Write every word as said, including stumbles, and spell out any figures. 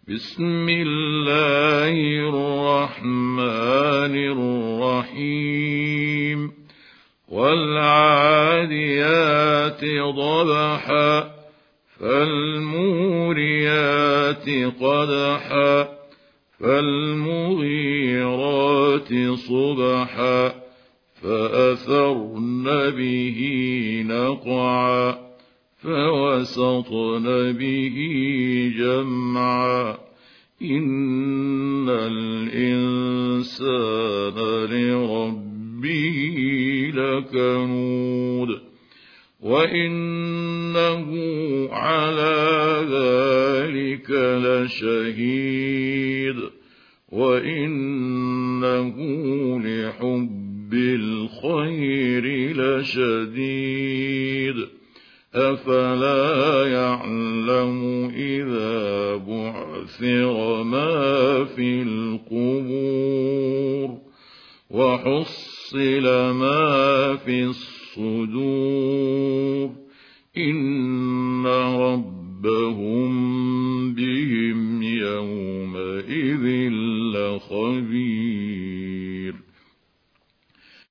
بسم الله الرحمن الرحيم والعاديات ضبحا فالموريات قدحا فالمغيرات صبحا فأثرن به نقعا فوسطن به جمعا إن الإنسان لربه لكنود وإنه على ذلك لشهيد وإنه لحب الخير لشديد أفلا يعلم إذا بعثر ما في القبور وحصل ما في الصدور إن ربهم بهم يومئذ لخبير.